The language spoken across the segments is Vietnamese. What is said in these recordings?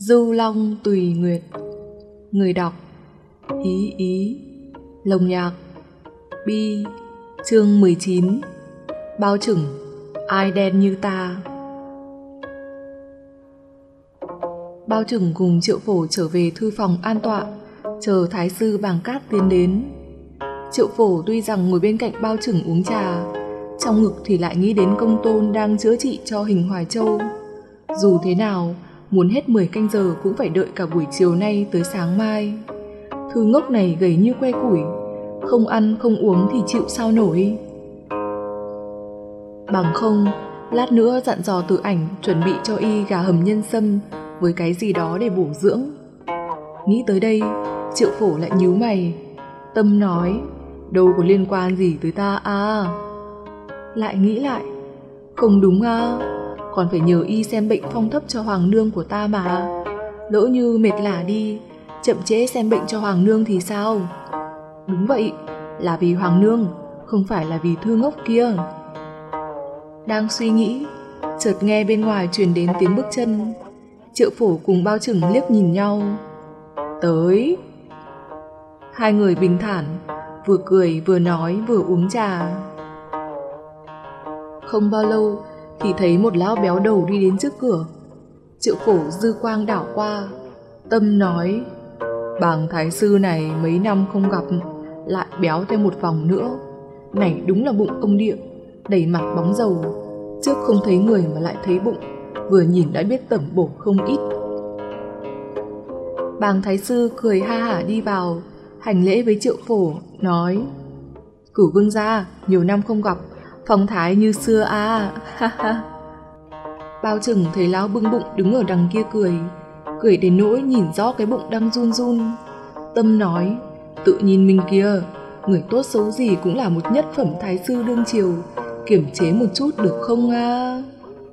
Du Long Tùy Nguyệt. Người đọc Ý Ý. Lồng nhạc Bi. Chương 19. Bao Chửng ai đen như ta. Bao Chửng cùng Triệu Phổ trở về thư phòng an tọa, chờ thái sư Bàng Cát tiến đến. Triệu Phổ tuy rằng ngồi bên cạnh Bao Chửng uống trà, trong ngực thì lại nghĩ đến công tôn đang chữa trị cho Hình Hoài Châu. Dù thế nào, muốn hết 10 canh giờ cũng phải đợi cả buổi chiều nay tới sáng mai. Thư ngốc này gầy như que củi, không ăn không uống thì chịu sao nổi. Bằng không, lát nữa dặn dò Tử Ảnh chuẩn bị cho y gà hầm nhân sâm với cái gì đó để bổ dưỡng. Nghĩ tới đây, Triệu Phổ lại nhíu mày. Tâm nói, đâu có liên quan gì tới ta à. Lại nghĩ lại, không đúng à, còn phải nhờ y xem bệnh phong thấp cho hoàng nương của ta mà. Lỡ như mệt lả đi, chậm trễ xem bệnh cho hoàng nương thì sao? Đúng vậy, là vì hoàng nương, không phải là vì thư ngốc kia. Đang suy nghĩ, chợt nghe bên ngoài truyền đến tiếng bước chân. Triệu Phổ cùng Bao Chửng liếc nhìn nhau. Tới. Hai người bình thản, vừa cười vừa nói vừa uống trà. Không bao lâu thì thấy một lão béo đầu đi đến trước cửa. Triệu Phổ dư quang đảo qua, tâm nói, Bàng thái sư này mấy năm không gặp, lại béo thêm một vòng nữa. Này đúng là bụng ông địa, đầy mặt bóng dầu. Trước không thấy người mà lại thấy bụng, vừa nhìn đã biết tẩm bổ không ít. Bàng thái sư cười ha hả đi vào, hành lễ với Triệu Phổ, nói, Cửu vương gia, nhiều năm không gặp, phong thái như xưa à. Bao Chửng thấy lão bưng bụng đứng ở đằng kia cười đến nỗi nhìn rõ cái bụng đang run run. Tâm nói, tự nhìn mình kia, người tốt xấu gì cũng là một nhất phẩm thái sư đương triều, kiềm chế một chút được không à?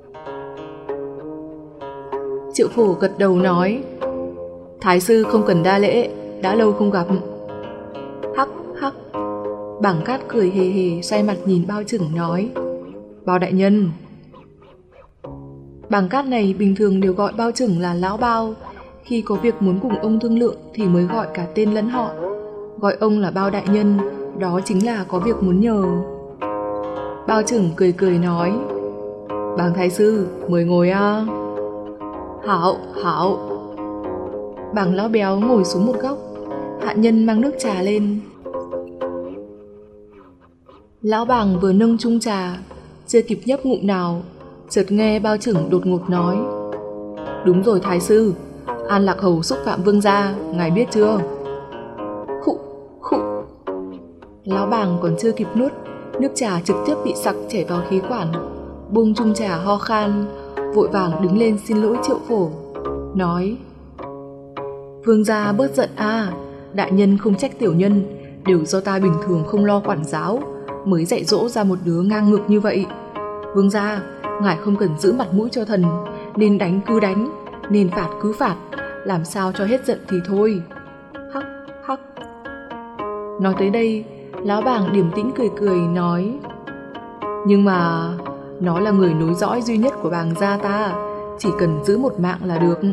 Triệu Phổ gật đầu nói, thái sư không cần đa lễ, đã lâu không gặp. Hắc hắc. Bàng Cát cười hề hề xoay mặt nhìn Bao Chửng nói, Bao đại nhân. Bàng Cát này bình thường đều gọi Bao Chửng là lão Bao, khi có việc muốn cùng ông thương lượng thì mới gọi cả tên lẫn họ. Gọi ông là Bao đại nhân, đó chính là có việc muốn nhờ. Bao Chửng cười cười nói, Bàng thái sư, mời ngồi à. Hảo, hảo. Bàng lão béo ngồi xuống một góc, hạ nhân mang nước trà lên. Lão Bàng vừa nâng chung trà, chưa kịp nhấp ngụm nào, chợt nghe Bao Chửng đột ngột nói, đúng rồi thái sư, An Lạc Hầu xúc phạm vương gia, ngài biết chưa? Khụ, khụ. Lão Bàng còn chưa kịp nuốt, nước trà trực tiếp bị sặc chảy vào khí quản, buông chung trà ho khan, vội vàng đứng lên xin lỗi Triệu Phổ, nói, vương gia bớt giận à, đại nhân không trách tiểu nhân, đều do ta bình thường không lo quản giáo, mới dạy dỗ ra một đứa ngang ngược như vậy. Vương gia, ngài không cần giữ mặt mũi cho thần, nên đánh cứ đánh, nên phạt cứ phạt, làm sao cho hết giận thì thôi. Hắc hắc. Nói tới đây, lão Bàng điềm tĩnh cười cười nói, nhưng mà nó là người nối dõi duy nhất của Bàng gia ta, chỉ cần giữ một mạng là được.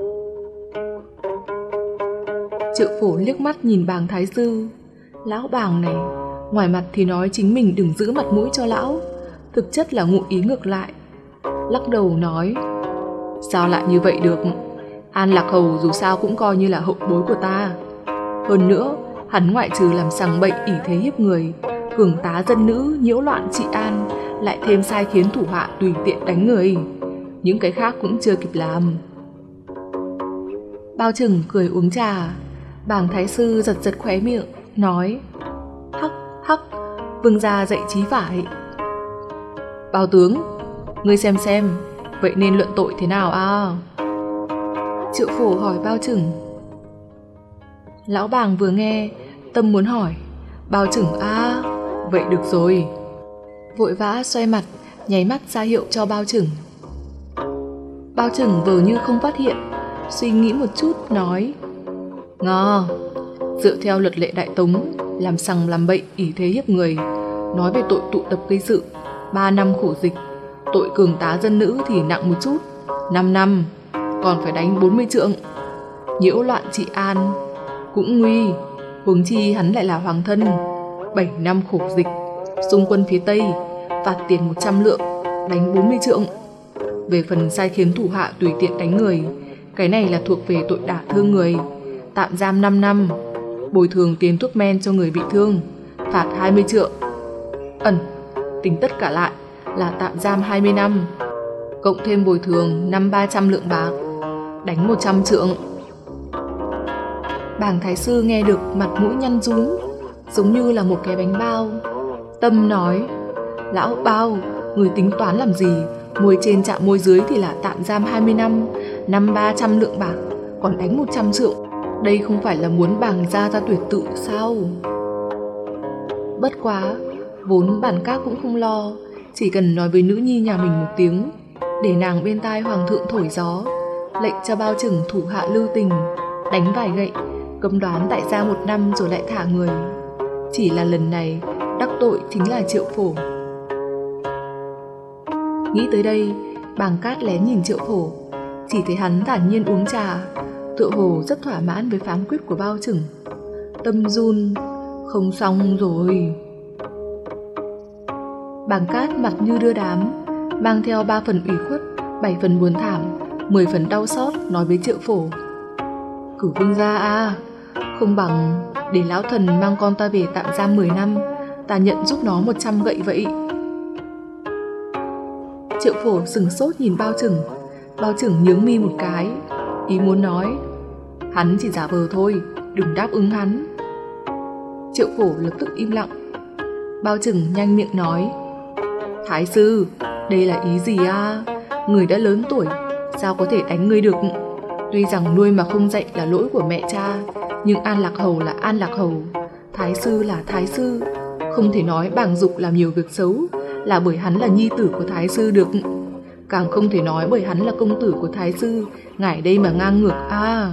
Triệu Phổ liếc mắt nhìn Bàng thái sư. Lão Bàng này, ngoài mặt thì nói chính mình đừng giữ mặt mũi cho lão, thực chất là ngụ ý ngược lại. Lắc đầu nói, sao lại như vậy được, An Lạc Hầu dù sao cũng coi như là hậu bối của ta. Hơn nữa, hắn ngoại trừ làm sằng bậy ỷ thế hiếp người, cường tá dân nữ, nhiễu loạn trị an, lại thêm sai khiến thủ hạ tùy tiện đánh người, những cái khác cũng chưa kịp làm. Bao Chửng cười uống trà. Bàng thái sư giật giật khóe miệng, nói, hắc hắc, vương gia dạy chí phải. Bao tướng, ngươi xem, vậy nên luận tội thế nào à? Triệu Phổ hỏi Bao Chửng. Lão Bàng vừa nghe, tâm muốn hỏi, Bao Chửng à, vậy được rồi. Vội vã xoay mặt, nháy mắt ra hiệu cho Bao Chửng. Bao Chửng vờ như không phát hiện, suy nghĩ một chút, nói, ngờ, dựa theo luật lệ Đại Tống, làm sằng làm bậy ỷ thế hiếp người, nói về tội tụ tập gây sự, 3 năm khổ dịch, tội cường tá dân nữ thì nặng một chút, 5 năm. còn phải đánh 40 trượng. Nhiễu loạn trị an cũng nguy, huống chi hắn lại là hoàng thân. 7 năm khổ dịch, xung quân phía Tây, phạt tiền 100 lượng, đánh 40 trượng. Về phần sai khiến thủ hạ tùy tiện đánh người, cái này là thuộc về tội đả thương người, tạm giam 5 năm, bồi thường tiền thuốc men cho người bị thương, phạt 20 trượng. Tính tất cả lại là tạm giam 20 năm, cộng thêm bồi thường 300 lượng bạc, đánh 100 trượng. Bàng thái sư nghe được mặt mũi nhăn nhúm, giống như là một cái bánh bao. Tâm nói: Lão Bao, người tính toán làm gì? Môi trên chạm môi dưới thì là tạm giam 20 năm, 300 lượng bạc, còn đánh 100 trượng. Đây không phải là muốn Bàng gia ra tuyệt tự sao? Bất quá, vốn bản các cũng không lo, chỉ cần nói với nữ nhi nhà mình một tiếng, để nàng bên tai hoàng thượng thổi gió, lệnh cho bao chừng thủ hạ lưu tình, đánh vài gậy, cấm đoán tại gia 1 năm rồi lại thả người. Chỉ là lần này đắc tội chính là Triệu Phổ. Nghĩ tới đây, Bàng Cát lén nhìn Triệu Phổ, chỉ thấy hắn thản nhiên uống trà, tựa hồ rất thỏa mãn với phán quyết của bao chừng. Tâm run, không xong rồi. Bàng Cát mặt như đưa đám, mang theo 3 phần ủy khuất, 7 phần buồn thảm, 10 phần đau xót, nói với Triệu Phổ: Cử vương gia à, không bằng để lão thần mang con ta về tạm giam 10 năm, ta nhận giúp nó 100 gậy vậy. Triệu Phổ sừng sốt nhìn Bao Chừng nhướng mi một cái, ý muốn nói: Hắn chỉ giả vờ thôi, đừng đáp ứng hắn. Triệu Phổ lập tức im lặng. Bao Chừng nhanh miệng nói: Thái sư, đây là ý gì à? Người đã lớn tuổi, sao có thể đánh ngươi được? Tuy rằng nuôi mà không dạy là lỗi của mẹ cha, nhưng An Lạc Hầu là An Lạc Hầu, Thái sư là Thái sư. Không thể nói Bàng Dục làm nhiều việc xấu là bởi hắn là nhi tử của Thái sư được. Càng không thể nói bởi hắn là công tử của Thái sư, ngài đây mà ngang ngược à.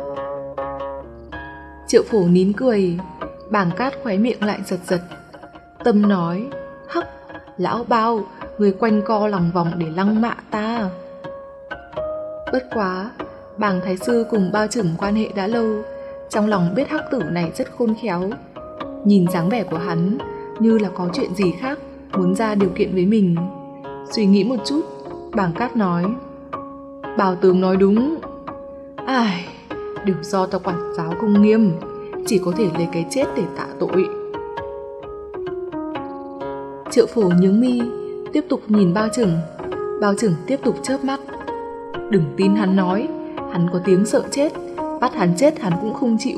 Triệu Phổ nín cười, Bàng Cát khóe miệng lại giật giật. Tâm nói: Hắc, lão Bao, người quanh co lòng vòng để lăng mạ ta. Bất quá, Bàng thái sư cùng Bao Chừng quan hệ đã lâu, trong lòng biết hắc tử này rất khôn khéo. Nhìn dáng vẻ của hắn như là có chuyện gì khác muốn ra điều kiện với mình. Suy nghĩ một chút, Bàng Cát nói: Bào tướng nói đúng. Ai, đều do ta quản giáo không nghiêm, chỉ có thể lấy cái chết để tạ tội. Triệu Phổ nhướng mi, tiếp tục nhìn Bao Chừng. Bao Chừng tiếp tục chớp mắt. Đừng tin hắn nói, hắn có tiếng sợ chết, bắt hắn chết hắn cũng không chịu.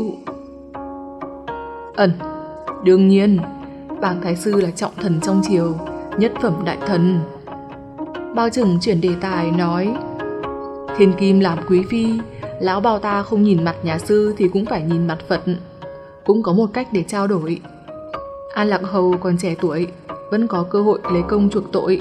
Đương nhiên, Bàng thái sư là trọng thần trong triều, nhất phẩm đại thần. Bao Chừng chuyển đề tài nói: Thiên kim làm quý phi, lão Bao ta không nhìn mặt nhà sư thì cũng phải nhìn mặt Phật, cũng có một cách để trao đổi. An Lạc Hầu còn trẻ tuổi, vẫn có cơ hội lấy công chuộc tội.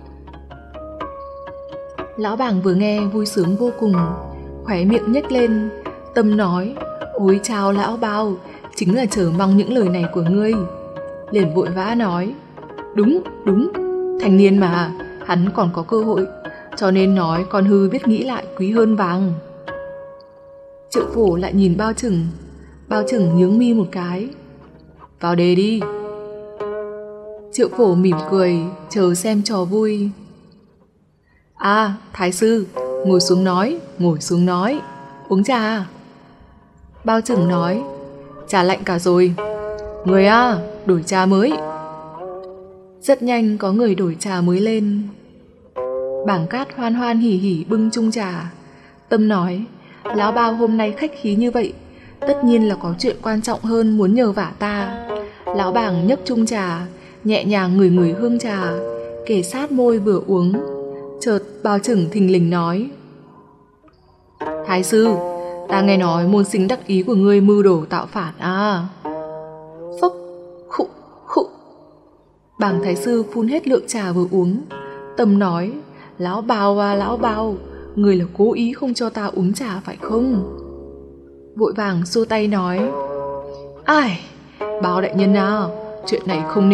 Lão Bàng vừa nghe vui sướng vô cùng, khóe miệng nhếch lên. Tâm nói: Ôi chào lão Bao, chính là chờ mong những lời này của ngươi. Liền vội vã nói: Đúng, thanh niên mà, hắn còn có cơ hội, cho nên nói con hư biết nghĩ lại quý hơn vàng. Triệu Phổ lại nhìn Bao Chừng nhướng mi một cái. Vào đề đi. Triệu Phổ mỉm cười, chờ xem trò vui. À, thái sư, ngồi xuống nói, uống trà. Bao Chừng nói: Trà lạnh cả rồi. Người à, đổi trà mới. Rất nhanh có người đổi trà mới lên. Bàng Cát hoan hoan hỉ hỉ bưng chung trà. Tâm nói: Lão Bao hôm nay khách khí như vậy, tất nhiên là có chuyện quan trọng hơn muốn nhờ vả ta. Lão Bàng nhấc chung trà, nhẹ nhàng ngửi hương trà, kề sát môi vừa uống. Chợt Bao Chừng thình lình nói: Thái sư, ta nghe nói môn sinh đắc ý của ngươi mưu đồ tạo phản à. Phốc, khụ. Bàng thái sư phun hết lượng trà vừa uống. Tâm nói: Lão Bao à lão Bao, người là cố ý không cho ta uống trà phải không? Vội vàng xua tay nói: Ai, Bao đại nhân à, chuyện này không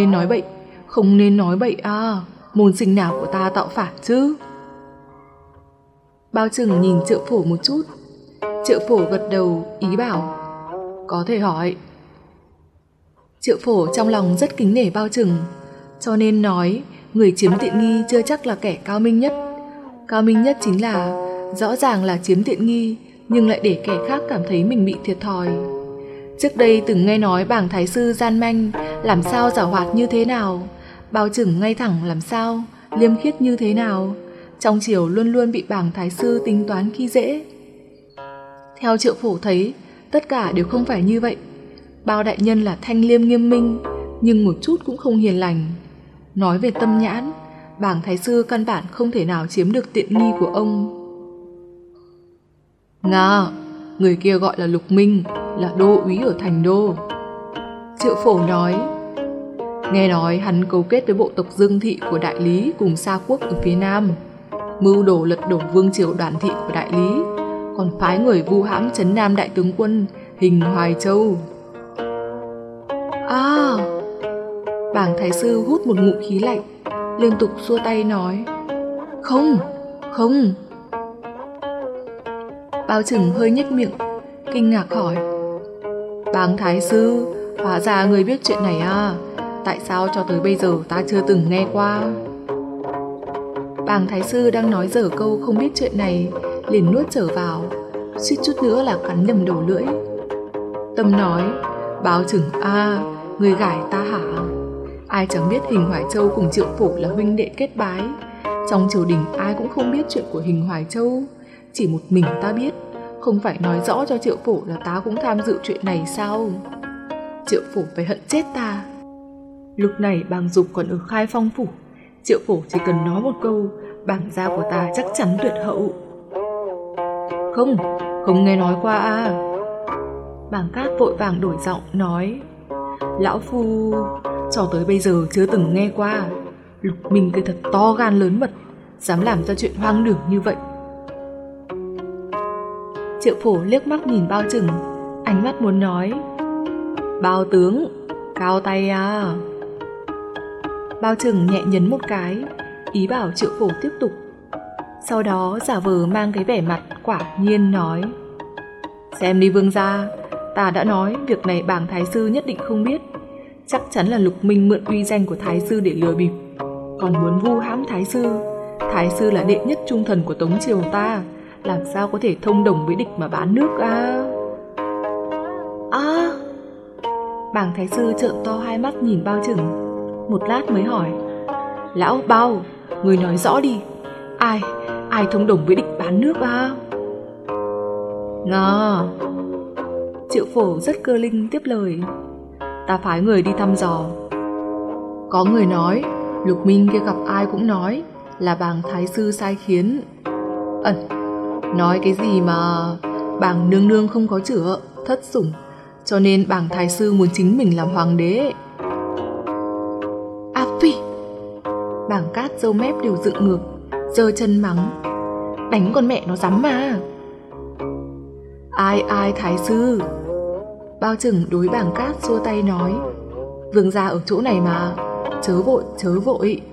nên nói bậy à, môn sinh nào của ta tạo phản chứ? Bao Trừng nhìn Triệu Phổ một chút. Triệu Phổ gật đầu ý bảo có thể hỏi. Triệu Phổ trong lòng rất kính nể Bao Trừng, cho nên nói người chiếm tiện nghi chưa chắc là kẻ cao minh nhất. Cao minh nhất chính là rõ ràng là chiếm tiện nghi nhưng lại để kẻ khác cảm thấy mình bị thiệt thòi. Trước đây từng nghe nói Bàng Thái Sư gian manh làm sao giảo hoạt như thế nào, Bao Trừng ngay thẳng làm sao, liêm khiết như thế nào, trong triều luôn luôn bị Bàng Thái Sư tính toán khi dễ. Theo Triệu Phổ thấy, tất cả đều không phải như vậy. Bao đại nhân là thanh liêm nghiêm minh, nhưng một chút cũng không hiền lành. Nói về tâm nhãn, Bàng Thái Sư căn bản không thể nào chiếm được tiện nghi của ông. Nga, người kia gọi là Lục Minh, là đô úy ở thành đô. Triệu Phổ nói, nghe nói hắn cấu kết với bộ tộc Dương Thị của Đại Lý cùng Sa Quốc ở phía Nam, mưu đồ lật đổ vương triều Đoàn Thị của Đại Lý, còn phái người vu hãm trấn Nam đại tướng quân Hình Hoài Châu. À, Bàng Thái Sư hút một ngụm khí lạnh, liên tục xua tay nói, không, không. Bao Trừng hơi nhếch miệng, kinh ngạc hỏi, Bàng Thái Sư, hóa ra người biết chuyện này à? Tại sao cho tới bây giờ ta chưa từng nghe qua? Bàng Thái Sư đang nói dở câu không biết chuyện này, liền nuốt trở vào, suýt chút nữa là cắn nhầm đầu lưỡi. Tâm nói, Bao Trừng à, người gải ta hả? Ai chẳng biết Hình Hoài Châu cùng Triệu Phổ là huynh đệ kết bái. Trong triều đình ai cũng không biết chuyện của Hình Hoài Châu, chỉ một mình ta biết. Không phải nói rõ cho Triệu Phổ là ta cũng tham dự chuyện này sao? Triệu Phổ phải hận chết ta. Lúc này Bàng Dục còn ở Khai Phong phủ, Triệu Phổ chỉ cần nói một câu, Bàng gia của ta chắc chắn tuyệt hậu. Không, không nghe nói qua à? Bàng Cát vội vàng đổi giọng nói, lão phu cho tới bây giờ chưa từng nghe qua. Lục Minh kia thật to gan lớn mật, dám làm ra chuyện hoang đường như vậy. Triệu Phổ liếc mắt nhìn Bao Trừng, ánh mắt muốn nói, Bao tướng, cao tay à. Bao Trừng nhẹ nhấn một cái, ý bảo Triệu Phổ tiếp tục. Sau đó giả vờ mang cái vẻ mặt quả nhiên nói, xem đi vương gia, ta đã nói việc này Bàng Thái Sư nhất định không biết. Chắc chắn là Lục Minh mượn uy danh của Thái Sư để lừa bịp, còn muốn vu hãm Thái Sư. Thái Sư là đệ nhất trung thần của Tống triều ta, làm sao có thể thông đồng với địch mà bán nước à? À! Bàng Thái Sư trợn to hai mắt nhìn Bao Trừng, một lát mới hỏi, lão Bao, người nói rõ đi, ai thông đồng với địch bán nước à? Nga! Triệu Phổ rất cơ linh tiếp lời, ta phái người đi thăm dò. Có người nói Lục Minh kia gặp ai cũng nói là Bàng Thái Sư sai khiến. Nói cái gì mà Bàng nương nương không có chữa, thất sủng, cho nên Bàng Thái Sư muốn chính mình làm hoàng đế. À phi! Bàng Cát râu mép đều dựng ngược, giơ chân mắng, đánh con mẹ nó dám mà. Ai Thái Sư? Bao Trừng đối Bàng Cát xua tay nói, vương gia ở chỗ này mà, chớ vội.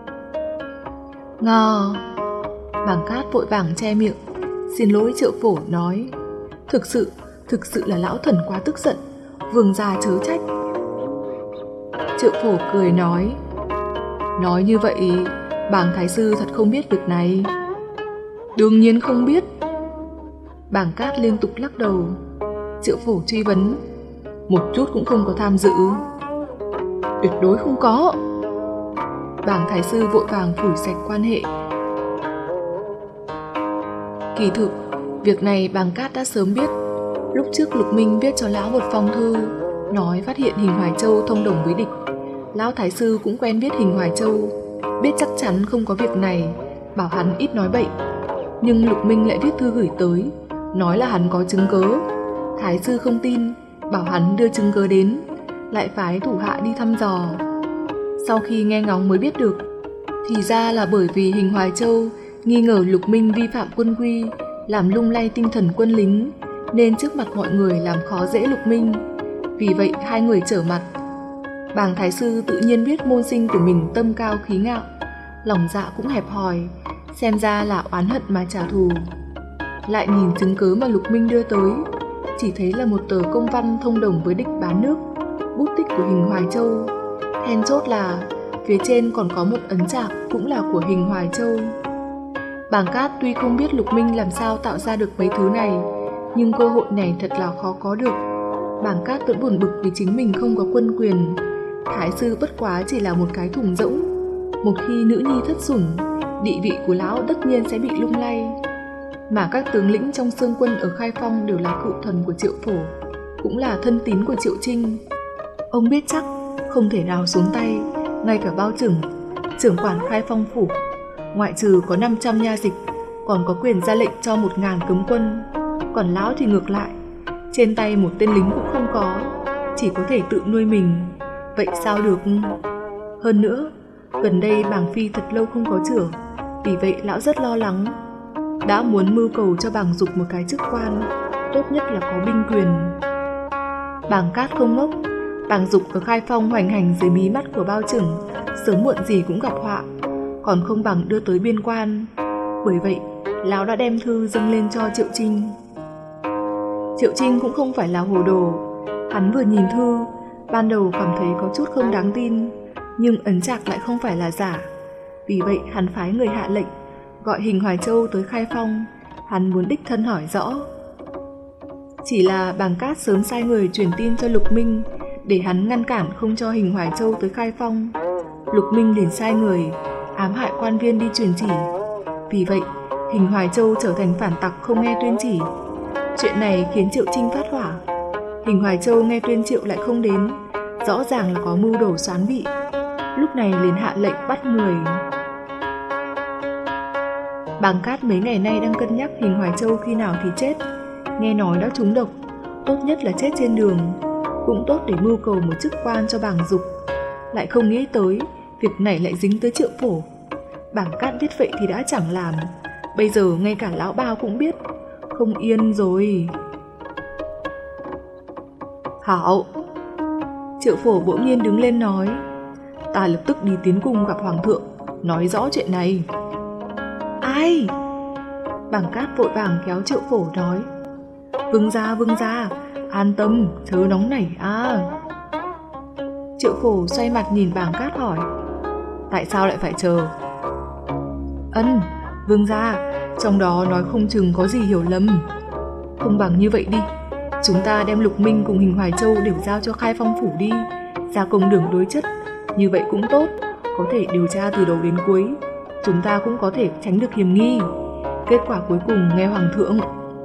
Ngờ. Bàng Cát vội vàng che miệng, xin lỗi Triệu Phổ nói, thực sự là lão thần quá tức giận, vương gia chớ trách. Triệu Phổ cười nói như vậy Bàng Thái Sư thật không biết việc này? Đương nhiên không biết. Bàng Cát liên tục lắc đầu. Triệu Phổ truy vấn, một chút cũng không có tham dự? Tuyệt đối không có. Bàng Thái Sư vội vàng phủi sạch quan hệ. Kỳ thực, việc này Bàng Cát đã sớm biết. Lúc trước Lục Minh viết cho lão một phong thư, nói phát hiện Hình Hoài Châu thông đồng với địch. Lão Thái Sư cũng quen biết Hình Hoài Châu, biết chắc chắn không có việc này, bảo hắn ít nói bậy. Nhưng Lục Minh lại viết thư gửi tới, nói là hắn có chứng cớ. Thái Sư không tin, bảo hắn đưa chứng cớ đến, lại phái thủ hạ đi thăm dò. Sau khi nghe ngóng mới biết được, thì ra là bởi vì Hình Hoài Châu nghi ngờ Lục Minh vi phạm quân quy, làm lung lay tinh thần quân lính, nên trước mặt mọi người làm khó dễ Lục Minh. Vì vậy hai người trở mặt. Bàng Thái Sư tự nhiên biết môn sinh của mình tâm cao khí ngạo, lòng dạ cũng hẹp hòi, xem ra là oán hận mà trả thù. Lại nhìn chứng cớ mà Lục Minh đưa tới, chỉ thấy là một tờ công văn thông đồng với địch bán nước, bút tích của Hình Hoài Châu. Then chốt là phía trên còn có một ấn chạc cũng là của Hình Hoài Châu. Bàng Cát tuy không biết Lục Minh làm sao tạo ra được mấy thứ này, nhưng cơ hội này thật là khó có được. Bàng Cát vẫn buồn bực vì chính mình không có quân quyền. Thái sư bất quá chỉ là một cái thùng rỗng. Một khi nữ nhi thất sủng, địa vị của lão tất nhiên sẽ bị lung lay. Mà các tướng lĩnh trong Xương quân ở Khai Phong đều là cựu thần của Triệu Phổ, cũng là thân tín của Triệu Trinh. Ông biết chắc không thể nào xuống tay. Ngay cả Bao Chừng, trưởng quản Khai Phong phủ, ngoại trừ có 500 nha dịch, còn có quyền ra lệnh cho 1000 cấm quân. Còn lão thì ngược lại, trên tay một tên lính cũng không có, chỉ có thể tự nuôi mình. Vậy sao được? Hơn nữa, gần đây Bàng Phi thật lâu không có chữa, vì vậy lão rất lo lắng. Đã muốn mưu cầu cho Bàng Dục một cái chức quan, tốt nhất là có binh quyền. Bàng Cát không ngốc, Bàng Dục ở Khai Phong hoành hành dưới mí mắt của Bao Chừng, sớm muộn gì cũng gặp họa, còn không bằng đưa tới biên quan. Bởi vậy, lão đã đem thư dâng lên cho Triệu Trinh. Triệu Trinh cũng không phải là hồ đồ. Hắn vừa nhìn thư, ban đầu cảm thấy có chút không đáng tin, nhưng ấn chạc lại không phải là giả. Vì vậy hắn phái người hạ lệnh gọi Hình Hoài Châu tới Khai Phong. Hắn muốn đích thân hỏi rõ. Chỉ là Bàng Cát sớm sai người truyền tin cho Lục Minh, để hắn ngăn cản không cho Hình Hoài Châu tới Khai Phong. Lục Minh liền sai người ám hại quan viên đi truyền chỉ. Vì vậy Hình Hoài Châu trở thành phản tặc không nghe tuyên chỉ. Chuyện này khiến Triệu Trinh phát hỏa. Hình Hoài Châu nghe tuyên triệu lại không đến, rõ ràng là có mưu đồ xoán vị. Lúc này liền hạ lệnh bắt người. Bàng Cát mấy ngày nay đang cân nhắc Hình Hoài Châu khi nào thì chết. Nghe nói đã trúng độc, tốt nhất là chết trên đường, cũng tốt để mưu cầu một chức quan cho Bàng Dục. Lại không nghĩ tới việc này lại dính tới Triệu Phổ. Bàng Cát biết vậy thì đã chẳng làm, bây giờ ngay cả lão Bao cũng biết, không yên rồi. Hảo! Triệu Phổ bỗng nhiên đứng lên nói, ta lập tức đi tiến cung gặp Hoàng thượng, nói rõ chuyện này. Ai? Bàng Cát vội vàng kéo Triệu Phổ nói, vương gia, an tâm, chớ nóng nảy à. Triệu Phổ xoay mặt nhìn Bàng Cát hỏi, tại sao lại phải chờ? Vương gia, trong đó nói không chừng có gì hiểu lầm. Không bằng như vậy đi, chúng ta đem Lục Minh cùng Hình Hoài Châu đều giao cho Khai Phong phủ đi, ra công đường đối chất. Như vậy cũng tốt, có thể điều tra từ đầu đến cuối, chúng ta cũng có thể tránh được hiểm nghi. Kết quả cuối cùng nghe Hoàng thượng.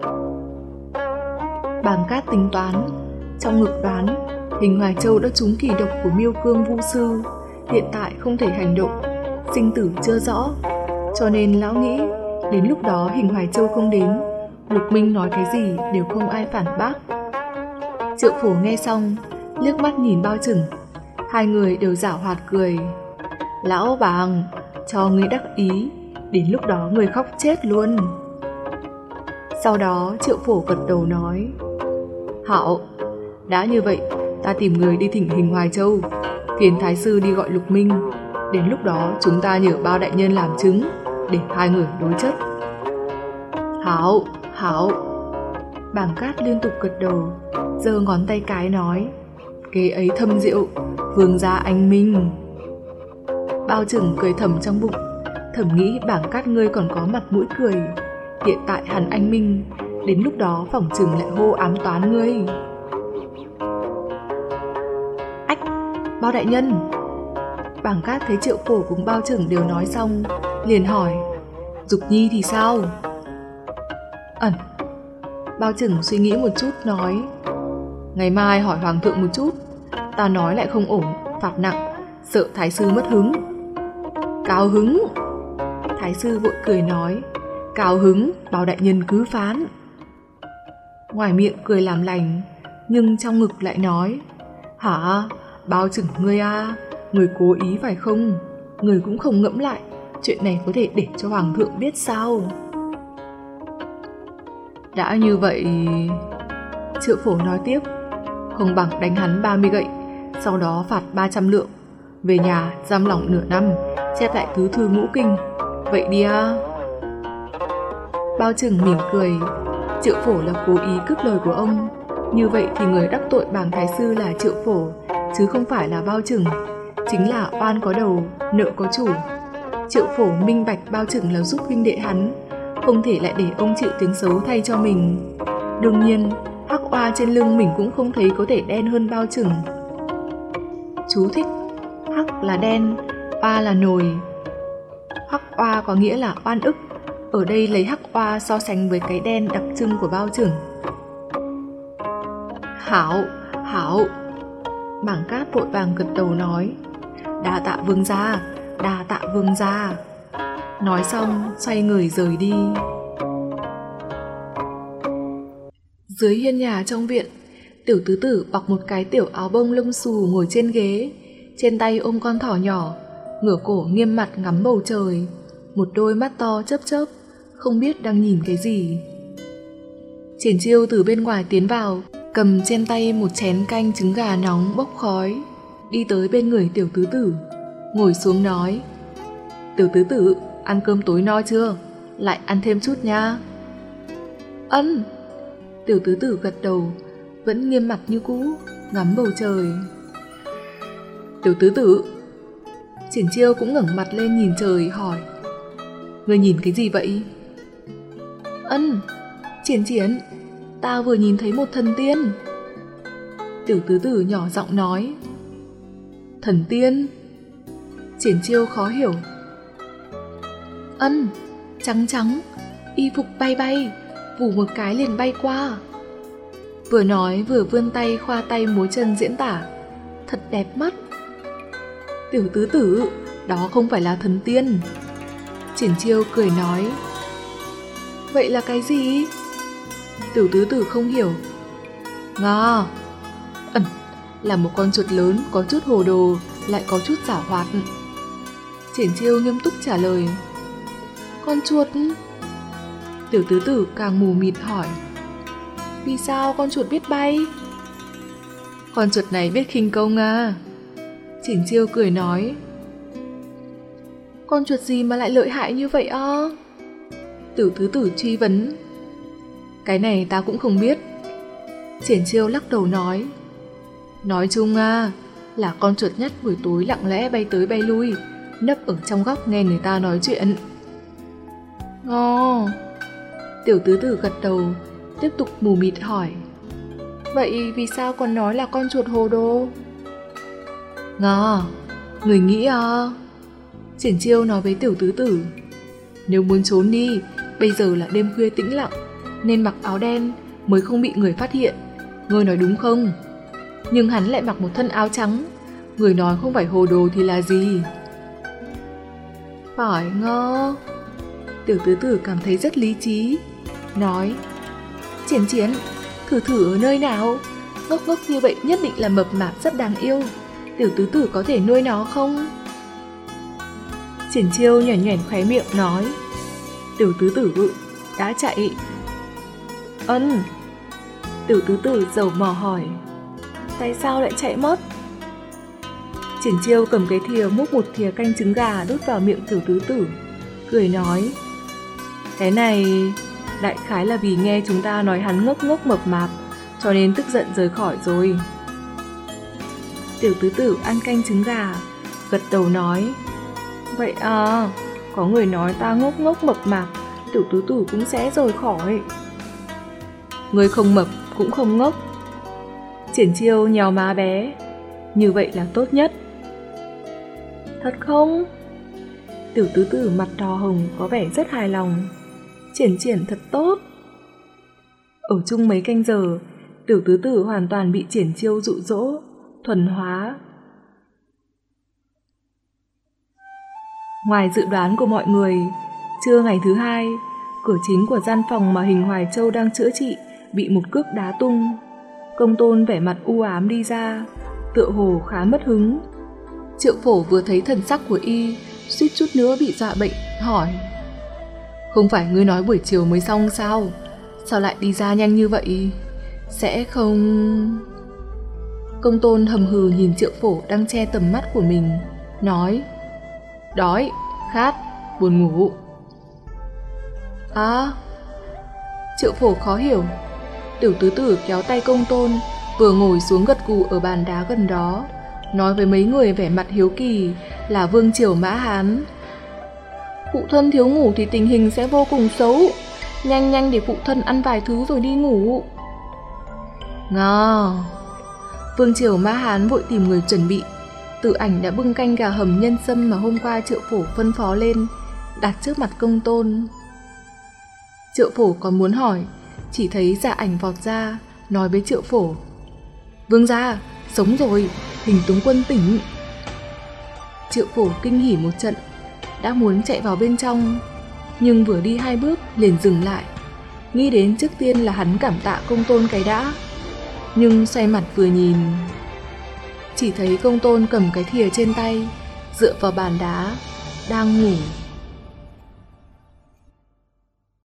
Bàng Cát tính toán, trong ngực đoán Hình Hoài Châu đã trúng kỳ độc của Miêu Cương Vu sư, hiện tại không thể hành động, sinh tử chưa rõ. Cho nên lão nghĩ đến lúc đó Hình Hoài Châu không đến, Lục Minh nói cái gì đều không ai phản bác. Triệu Phổ nghe xong, liếc mắt nhìn Bao Chừng, hai người đều giảo hoạt cười. Lão Bàng, cho ngươi đắc ý, đến lúc đó ngươi khóc chết luôn. Sau đó Triệu Phổ gật đầu nói, hảo, đã như vậy ta tìm người đi thỉnh Hình Hoài Châu, phiền thái sư đi gọi Lục Minh. Đến lúc đó chúng ta nhờ Bao đại nhân làm chứng, để hai người đối chất. Hảo. Bàng Cát liên tục gật đầu, giơ ngón tay cái nói, kế ấy thâm diệu, vương gia anh minh. Bao Chừng cười thầm trong bụng, thầm nghĩ Bàng Cát ngươi còn có mặt mũi cười, hiện tại hắn anh minh, đến lúc đó phỏng chừng lại hô ám toán ngươi. Ách, Bao đại nhân! Bàng Cát thấy Triệu Phổ cùng Bao Chừng đều nói xong, liền hỏi, Dục Nhi thì sao? Bao Chừng suy nghĩ một chút nói, ngày mai hỏi Hoàng thượng một chút, ta nói lại không ổn, phạt nặng, sợ thái sư mất hứng. Cao hứng! Thái sư vội cười nói, cao hứng, Bao đại nhân cứ phán. Ngoài miệng cười làm lành, nhưng trong ngực lại nói, hả, Bao Chừng ngươi à, người cố ý phải không? Người cũng không ngẫm lại, chuyện này có thể để cho Hoàng thượng biết sao? Đã như vậy, Triệu Phổ nói tiếp, không bằng đánh hắn 30 gậy, sau đó phạt 300 lượng, về nhà giam lỏng nửa năm, xét lại tứ thư ngũ kinh. Vậy đi à? Bao Chừng mỉm cười. Triệu Phổ là cố ý cướp lời của ông. Như vậy thì người đắc tội bảng thái sư là Triệu Phổ, chứ không phải là Bao Chừng. Chính là oan có đầu, nợ có chủ. Triệu Phổ minh bạch Bao Chừng là giúp huynh đệ hắn, không thể lại để ông chịu tiếng xấu thay cho mình. Đương nhiên, hắc oa trên lưng mình cũng không thấy có thể đen hơn Bao Chừng. Chú thích: hắc là đen, oa là nồi. Hắc oa có nghĩa là oan ức. Ở đây lấy hắc oa so sánh với cái đen đặc trưng của Bao Chừng. Hảo, hảo. Bảng Cát vội vàng gật đầu nói: đa tạ vương gia, đa tạ vương gia. Nói xong xoay người rời đi. Dưới hiên nhà trong viện, Tiểu tứ tử bọc một cái tiểu áo bông lông xù ngồi trên ghế, trên tay ôm con thỏ nhỏ, ngửa cổ nghiêm mặt ngắm bầu trời, một đôi mắt to chớp chớp, không biết đang nhìn cái gì. Triển Chiêu từ bên ngoài tiến vào, cầm trên tay một chén canh trứng gà nóng bốc khói, đi tới bên người Tiểu tứ tử, ngồi xuống nói: Tiểu tứ tử, ăn cơm tối no chưa? Lại ăn thêm chút nha. Ăn. Tiểu tứ tử gật đầu, vẫn nghiêm mặt như cũ, ngắm bầu trời. Tiểu tứ tử. Triển Chiêu cũng ngẩng mặt lên nhìn trời, hỏi: Ngươi nhìn cái gì vậy? Ân, Triển, ta vừa nhìn thấy một thần tiên. Tiểu tứ tử nhỏ giọng nói. Thần tiên? Triển Chiêu khó hiểu. Ân, trắng trắng, y phục bay bay, vù một cái liền bay qua. Vừa nói vừa vươn tay khoa tay múa chân diễn tả. Thật đẹp mắt. Tiểu tứ tử, đó không phải là thần tiên. Triển Chiêu cười nói. Vậy là cái gì? Tiểu tứ tử không hiểu. Nga. Là một con chuột lớn, có chút hồ đồ, lại có chút giảo hoạt. Triển Chiêu nghiêm túc trả lời. Con chuột? Tiểu tứ tử càng mù mịt hỏi. Vì sao con chuột biết bay? Con chuột này biết khinh công à? Triển Chiêu cười nói. Con chuột gì mà lại lợi hại như vậy à? Tiểu tứ tử truy vấn. Cái này ta cũng không biết. Triển Chiêu lắc đầu nói. Nói chung à, là con chuột nhắt buổi tối lặng lẽ bay tới bay lui, nấp ở trong góc nghe người ta nói chuyện. Ngon. Tiểu tứ tử gật đầu, tiếp tục mù mịt hỏi. Vậy vì sao còn nói là con chuột hồ đồ? Nga, người nghĩ à? Triển Chiêu nói với tiểu tứ tử. Nếu muốn trốn đi, bây giờ là đêm khuya tĩnh lặng, nên mặc áo đen mới không bị người phát hiện. Ngươi nói đúng không? Nhưng hắn lại mặc một thân áo trắng, người nói không phải hồ đồ thì là gì? Phải ngơ. Tiểu tứ tử cảm thấy rất lý trí, nói. Triển, thử ở nơi nào? Ngốc ngốc như vậy nhất định là mập mạp rất đáng yêu. Tiểu tứ tử có thể nuôi nó không? Triển Chiêu nhoẻn nhoẻn khóe miệng nói. Tiểu tứ tử đã chạy. Tiểu tứ tử dầu mò hỏi. Tại sao lại chạy mất? Triển Chiêu cầm cái thìa múc một thìa canh trứng gà đút vào miệng tiểu tứ tử, cười nói. Cái này đại khái là vì nghe chúng ta nói hắn ngốc ngốc mập mạp, cho nên tức giận rời khỏi rồi. Tiểu tứ tử ăn canh trứng gà, gật đầu nói. Vậy à, có người nói ta ngốc ngốc mập mạp, tiểu tứ tử cũng sẽ rời khỏi. Người không mập cũng không ngốc. Triển Chiêu nhéo má bé. Như vậy là tốt nhất. Thật không? Tiểu tứ tử mặt đỏ hồng có vẻ rất hài lòng. Triển thật tốt. Ở chung mấy canh giờ, tiểu tứ tử hoàn toàn bị Triển Chiêu dụ dỗ, thuần hóa. Ngoài dự đoán của mọi người, trưa ngày thứ hai, cửa chính của gian phòng mà Hình Hoài Châu đang chữa trị bị một cước đá tung. Công tôn vẻ mặt u ám đi ra, tựa hồ khá mất hứng. Triệu Phổ vừa thấy thần sắc của y, suýt chút nữa bị dọa bệnh, hỏi. Không phải ngươi nói buổi chiều mới xong sao? Sao lại đi ra nhanh như vậy? Sẽ không... Công tôn hầm hừ nhìn Triệu Phổ đang che tầm mắt của mình, nói. Đói, khát, buồn ngủ. À, Triệu Phổ khó hiểu. Tiểu tứ tử kéo tay Công Tôn, vừa ngồi xuống gật gù ở bàn đá gần đó, nói với mấy người vẻ mặt hiếu kỳ là vương triều Mã Hán. Phụ thân thiếu ngủ thì tình hình sẽ vô cùng xấu. Nhanh nhanh để phụ thân ăn vài thứ rồi đi ngủ. Ngò. Vương triều Mã Hán vội tìm người chuẩn bị. Tử Ảnh đã bưng canh gà hầm nhân sâm mà hôm qua Triệu Phổ phân phó lên, đặt trước mặt Công Tôn. Triệu Phổ còn muốn hỏi, chỉ thấy Dạ Ảnh vọt ra, nói với Triệu Phổ: Vương gia, sống rồi, Hình tướng quân tỉnh. Triệu Phổ kinh hỉ một trận, đã muốn chạy vào bên trong, nhưng vừa đi 2 bước liền dừng lại, nghĩ đến trước tiên là hắn cảm tạ Công Tôn cái đã. Nhưng xoay mặt vừa nhìn, chỉ thấy Công Tôn cầm cái thìa trên tay, dựa vào bàn đá, đang ngủ.